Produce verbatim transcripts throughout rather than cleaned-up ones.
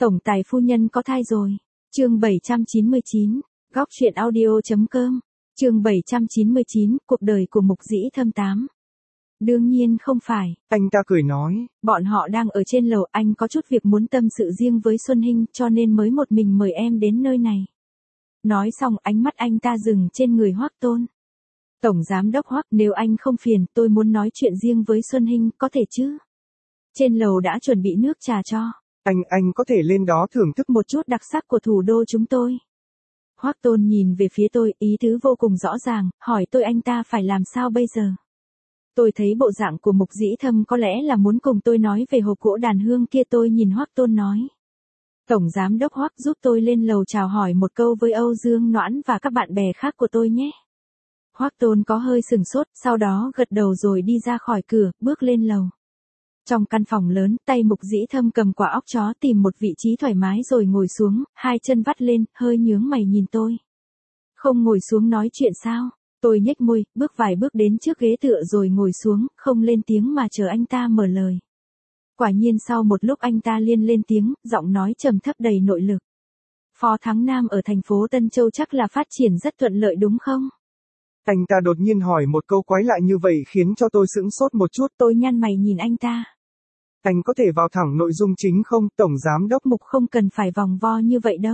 Tổng tài phu nhân có thai rồi. Chương bảy trăm chín mươi chín, góc truyện audio.com. Chương bảy trăm chín mươi chín, cuộc đời của Mục Dĩ Thâm tám. Đương nhiên không phải. Anh ta cười nói. Bọn họ đang ở trên lầu, anh có chút việc muốn tâm sự riêng với Xuân Hinh cho nên mới một mình mời em đến nơi này. Nói xong ánh mắt anh ta dừng trên người Hoắc Tôn. Tổng giám đốc Hoắc, nếu anh không phiền, tôi muốn nói chuyện riêng với Xuân Hinh, có thể chứ? Trên lầu đã chuẩn bị nước trà cho. Anh, anh có thể lên đó thưởng thức một chút đặc sắc của thủ đô chúng tôi. Hoắc Tôn nhìn về phía tôi, ý tứ vô cùng rõ ràng, hỏi tôi anh ta phải làm sao bây giờ. Tôi thấy bộ dạng của Mục Dĩ Thâm có lẽ là muốn cùng tôi nói về hộp gỗ đàn hương kia, tôi nhìn Hoắc Tôn nói. Tổng giám đốc Hoắc, giúp tôi lên lầu chào hỏi một câu với Âu Dương Noãn và các bạn bè khác của tôi nhé. Hoắc Tôn có hơi sừng sốt, sau đó gật đầu rồi đi ra khỏi cửa, bước lên lầu. Trong căn phòng lớn, tay Mục Dĩ Thâm cầm quả óc chó tìm một vị trí thoải mái rồi ngồi xuống, hai chân vắt lên, hơi nhướng mày nhìn tôi. Không ngồi xuống nói chuyện sao? Tôi nhếch môi, bước vài bước đến trước ghế tựa rồi ngồi xuống, không lên tiếng mà chờ anh ta mở lời. Quả nhiên sau một lúc anh ta liên lên tiếng, giọng nói trầm thấp đầy nội lực. Phó Thắng Nam ở thành phố Tân Châu chắc là phát triển rất thuận lợi đúng không? Anh ta đột nhiên hỏi một câu quái lạ như vậy khiến cho tôi sững sốt một chút. Tôi nhăn mày nhìn anh ta. Anh có thể vào thẳng nội dung chính không, Tổng Giám đốc? Mục không cần phải vòng vo như vậy đâu.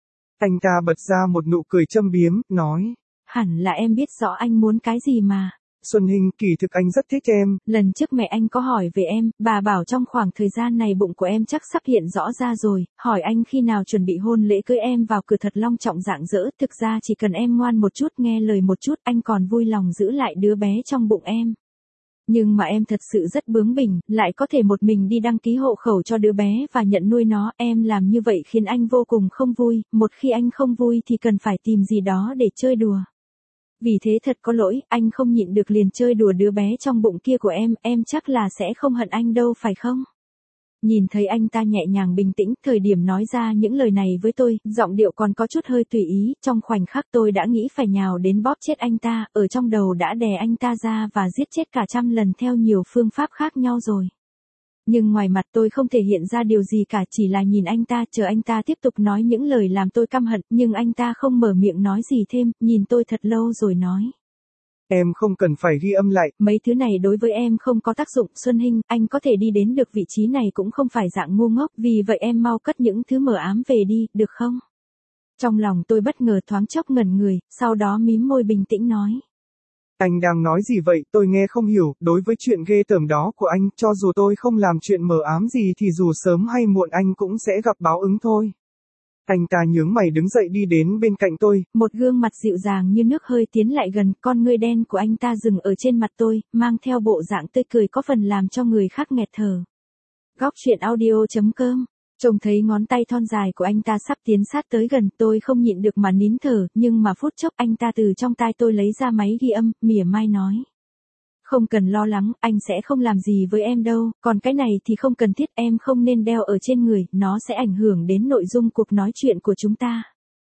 Anh ta bật ra một nụ cười châm biếm, nói. Hẳn là em biết rõ anh muốn cái gì mà. Xuân Hinh, kỳ thực anh rất thích em. Lần trước mẹ anh có hỏi về em, bà bảo trong khoảng thời gian này bụng của em chắc sắp hiện rõ ra rồi, hỏi anh khi nào chuẩn bị hôn lễ cưới em vào cửa thật long trọng rạng rỡ, thực ra chỉ cần em ngoan một chút nghe lời một chút anh còn vui lòng giữ lại đứa bé trong bụng em. Nhưng mà em thật sự rất bướng bỉnh, lại có thể một mình đi đăng ký hộ khẩu cho đứa bé và nhận nuôi nó, em làm như vậy khiến anh vô cùng không vui, một khi anh không vui thì cần phải tìm gì đó để chơi đùa. Vì thế thật có lỗi, anh không nhịn được liền chơi đùa đứa bé trong bụng kia của em, em chắc là sẽ không hận anh đâu phải không? Nhìn thấy anh ta nhẹ nhàng bình tĩnh, thời điểm nói ra những lời này với tôi, giọng điệu còn có chút hơi tùy ý, trong khoảnh khắc tôi đã nghĩ phải nhào đến bóp chết anh ta, ở trong đầu đã đè anh ta ra và giết chết cả trăm lần theo nhiều phương pháp khác nhau rồi. Nhưng ngoài mặt tôi không thể hiện ra điều gì cả, chỉ là nhìn anh ta, chờ anh ta tiếp tục nói những lời làm tôi căm hận, nhưng anh ta không mở miệng nói gì thêm, nhìn tôi thật lâu rồi nói. Em không cần phải ghi âm lại. Mấy thứ này đối với em không có tác dụng, Xuân Hinh, anh có thể đi đến được vị trí này cũng không phải dạng ngu ngốc, vì vậy em mau cất những thứ mờ ám về đi, được không? Trong lòng tôi bất ngờ thoáng chốc ngẩn người, sau đó mím môi bình tĩnh nói. Anh đang nói gì vậy, tôi nghe không hiểu, đối với chuyện ghê tởm đó của anh, cho dù tôi không làm chuyện mờ ám gì thì dù sớm hay muộn anh cũng sẽ gặp báo ứng thôi. Anh ta nhướng mày đứng dậy đi đến bên cạnh tôi. Một gương mặt dịu dàng như nước hơi tiến lại gần, con ngươi đen của anh ta dừng ở trên mặt tôi, mang theo bộ dạng tươi cười có phần làm cho người khác nghẹt thở. Góc truyện audio.com. Trông thấy ngón tay thon dài của anh ta sắp tiến sát tới gần, tôi không nhịn được mà nín thở, nhưng mà phút chốc anh ta từ trong tai tôi lấy ra máy ghi âm, mỉa mai nói. Không cần lo lắng, anh sẽ không làm gì với em đâu, còn cái này thì không cần thiết, em không nên đeo ở trên người, nó sẽ ảnh hưởng đến nội dung cuộc nói chuyện của chúng ta.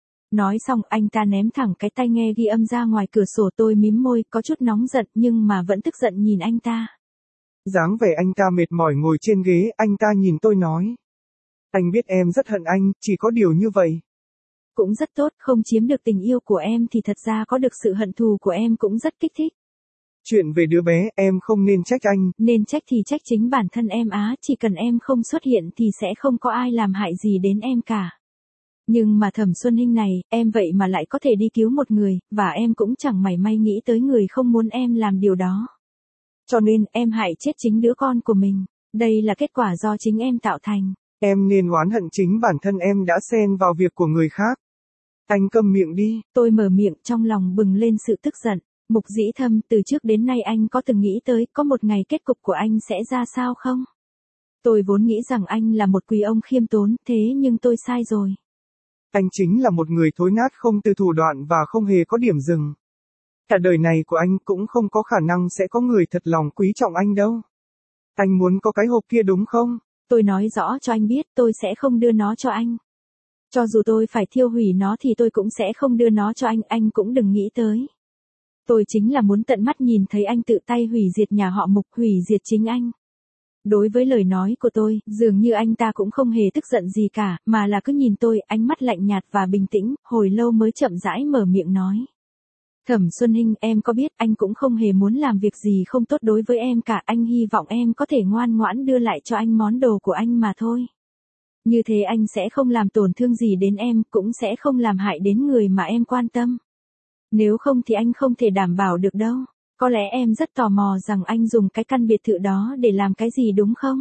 Nói xong anh ta ném thẳng cái tai nghe ghi âm ra ngoài cửa sổ, tôi mím môi, có chút nóng giận nhưng mà vẫn tức giận nhìn anh ta. Dáng vẻ anh ta mệt mỏi ngồi trên ghế, anh ta nhìn tôi nói. Anh biết em rất hận anh, chỉ có điều như vậy. Cũng rất tốt, không chiếm được tình yêu của em thì thật ra có được sự hận thù của em cũng rất kích thích. Chuyện về đứa bé, em không nên trách anh. Nên trách thì trách chính bản thân em á, chỉ cần em không xuất hiện thì sẽ không có ai làm hại gì đến em cả. Nhưng mà Thẩm Xuân Hinh này, em vậy mà lại có thể đi cứu một người, và em cũng chẳng mảy may nghĩ tới người không muốn em làm điều đó. Cho nên, em hại chết chính đứa con của mình. Đây là kết quả do chính em tạo thành. Em nên oán hận chính bản thân em đã xen vào việc của người khác. Anh câm miệng đi. Tôi mở miệng trong lòng bừng lên sự tức giận. Mục Dĩ Thâm, từ trước đến nay anh có từng nghĩ tới có một ngày kết cục của anh sẽ ra sao không? Tôi vốn nghĩ rằng anh là một quý ông khiêm tốn, thế nhưng tôi sai rồi. Anh chính là một người thối nát không từ thủ đoạn và không hề có điểm dừng. Cả đời này của anh cũng không có khả năng sẽ có người thật lòng quý trọng anh đâu. Anh muốn có cái hộp kia đúng không? Tôi nói rõ cho anh biết tôi sẽ không đưa nó cho anh. Cho dù tôi phải thiêu hủy nó thì tôi cũng sẽ không đưa nó cho anh, anh cũng đừng nghĩ tới. Tôi chính là muốn tận mắt nhìn thấy anh tự tay hủy diệt nhà họ Mục, hủy diệt chính anh. Đối với lời nói của tôi, dường như anh ta cũng không hề tức giận gì cả, mà là cứ nhìn tôi, ánh mắt lạnh nhạt và bình tĩnh, hồi lâu mới chậm rãi mở miệng nói. Thẩm Xuân Hinh, em có biết anh cũng không hề muốn làm việc gì không tốt đối với em cả, anh hy vọng em có thể ngoan ngoãn đưa lại cho anh món đồ của anh mà thôi. Như thế anh sẽ không làm tổn thương gì đến em, cũng sẽ không làm hại đến người mà em quan tâm. Nếu không thì anh không thể đảm bảo được đâu. Có lẽ em rất tò mò rằng anh dùng cái căn biệt thự đó để làm cái gì đúng không?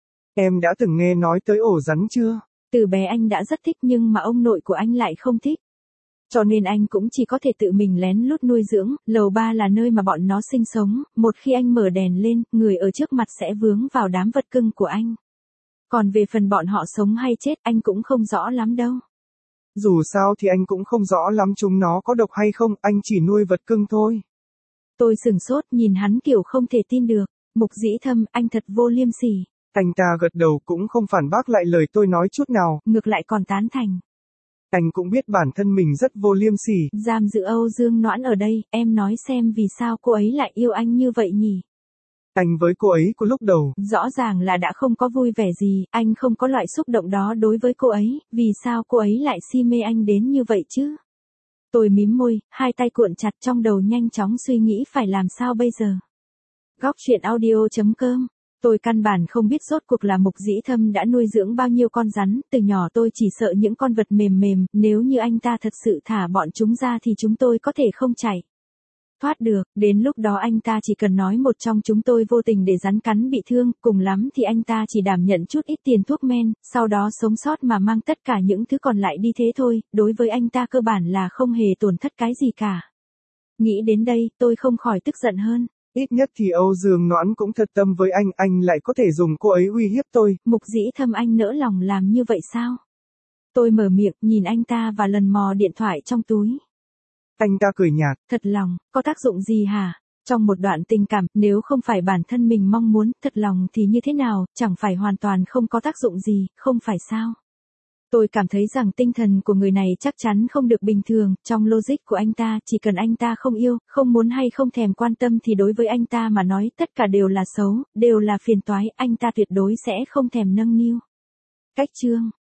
Em đã từng nghe nói tới ổ rắn chưa? Từ bé anh đã rất thích nhưng mà ông nội của anh lại không thích. Cho nên anh cũng chỉ có thể tự mình lén lút nuôi dưỡng, lầu ba là nơi mà bọn nó sinh sống, một khi anh mở đèn lên, người ở trước mặt sẽ vướng vào đám vật cưng của anh. Còn về phần bọn họ sống hay chết anh cũng không rõ lắm đâu. Dù sao thì anh cũng không rõ lắm chúng nó có độc hay không, anh chỉ nuôi vật cưng thôi. Tôi sừng sốt nhìn hắn kiểu không thể tin được. Mục Dĩ Thâm, anh thật vô liêm sỉ. Anh ta gật đầu cũng không phản bác lại lời tôi nói chút nào. Ngược lại còn tán thành. Anh cũng biết bản thân mình rất vô liêm sỉ. Giam giữ Âu Dương Noãn ở đây, em nói xem vì sao cô ấy lại yêu anh như vậy nhỉ? Anh với cô ấy của lúc đầu. Rõ ràng là đã không có vui vẻ gì, anh không có loại xúc động đó đối với cô ấy, vì sao cô ấy lại si mê anh đến như vậy chứ? Tôi mím môi, hai tay cuộn chặt trong đầu nhanh chóng suy nghĩ phải làm sao bây giờ. Góc truyện audio chấm com. Tôi căn bản không biết rốt cuộc là Mục Dĩ Thâm đã nuôi dưỡng bao nhiêu con rắn, từ nhỏ tôi chỉ sợ những con vật mềm mềm, nếu như anh ta thật sự thả bọn chúng ra thì chúng tôi có thể không chạy thoát được, đến lúc đó anh ta chỉ cần nói một trong chúng tôi vô tình để rắn cắn bị thương, cùng lắm thì anh ta chỉ đảm nhận chút ít tiền thuốc men, sau đó sống sót mà mang tất cả những thứ còn lại đi thế thôi, đối với anh ta cơ bản là không hề tổn thất cái gì cả. Nghĩ đến đây, tôi không khỏi tức giận hơn. Ít nhất thì Âu Dương Noãn cũng thật tâm với anh, anh lại có thể dùng cô ấy uy hiếp tôi. Mục Dĩ Thâm, anh nỡ lòng làm như vậy sao? Tôi mở miệng, nhìn anh ta và lần mò điện thoại trong túi. Anh ta cười nhạt. Thật lòng, có tác dụng gì hả? Trong một đoạn tình cảm, nếu không phải bản thân mình mong muốn, thật lòng thì như thế nào, chẳng phải hoàn toàn không có tác dụng gì, không phải sao? Tôi cảm thấy rằng tinh thần của người này chắc chắn không được bình thường, trong logic của anh ta, chỉ cần anh ta không yêu, không muốn hay không thèm quan tâm thì đối với anh ta mà nói tất cả đều là xấu, đều là phiền toái, anh ta tuyệt đối sẽ không thèm nâng niu. Cách chương